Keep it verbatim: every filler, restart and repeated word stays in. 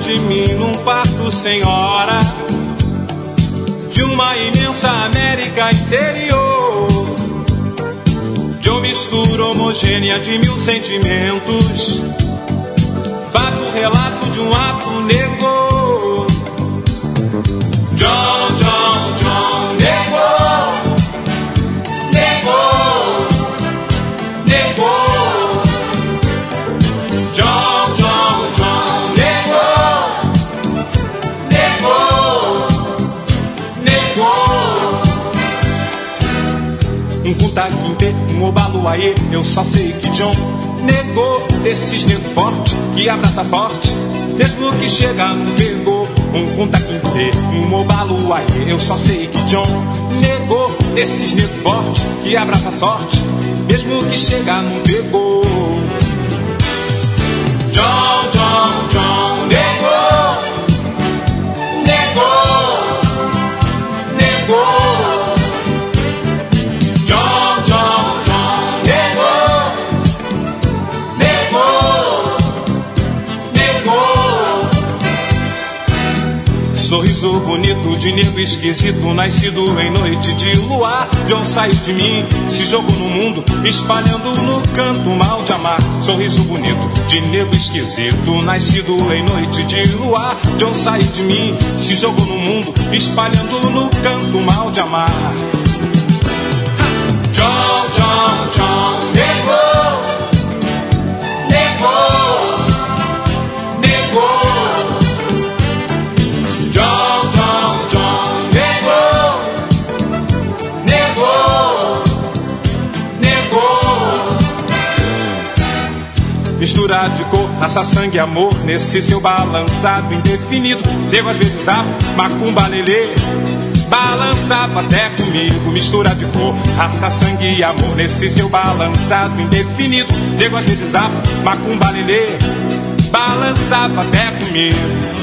de mim num parto sem hora, de uma imensa América interior, de uma mistura homogênea de mil sentimentos, fato, relato de um ato negro. John, John, John, negou, negou, negou. John, John, John, negou, negou, negou. Um cutaquinte, um obaluaiê, eu só sei que John negou. Desses nego forte, que abraça forte, mesmo que chega não pegou. Um cutaquinte, um obaluaiê, eu só sei que John negou. Desses nego forte, que abraça forte, mesmo que chega não pegou. John, John, John, negou, negou, negou. John, John, John, negou, negou, negou. Sorriso bonito de nego esquisito, nascido em noite de luar. John saiu de mim, se jogou no mundo, espalhando no canto mal de amar. Sorriso bonito de nego esquisito, nascido em noite de luar. John saiu de mim, se jogou no mundo, espalhando no canto mal de amar. John, John, John, negou, negou, negou. John, John, John, negou, negou, negou. Mistura de cor, raça, sangue e amor, nesse seu balançado indefinido. Nego às vezes dava macumba lelê, balançava até comigo. Mistura de cor, raça, sangue e amor, nesse seu balançado indefinido. Nego às vezes dava macumba lelê, balançava até comigo.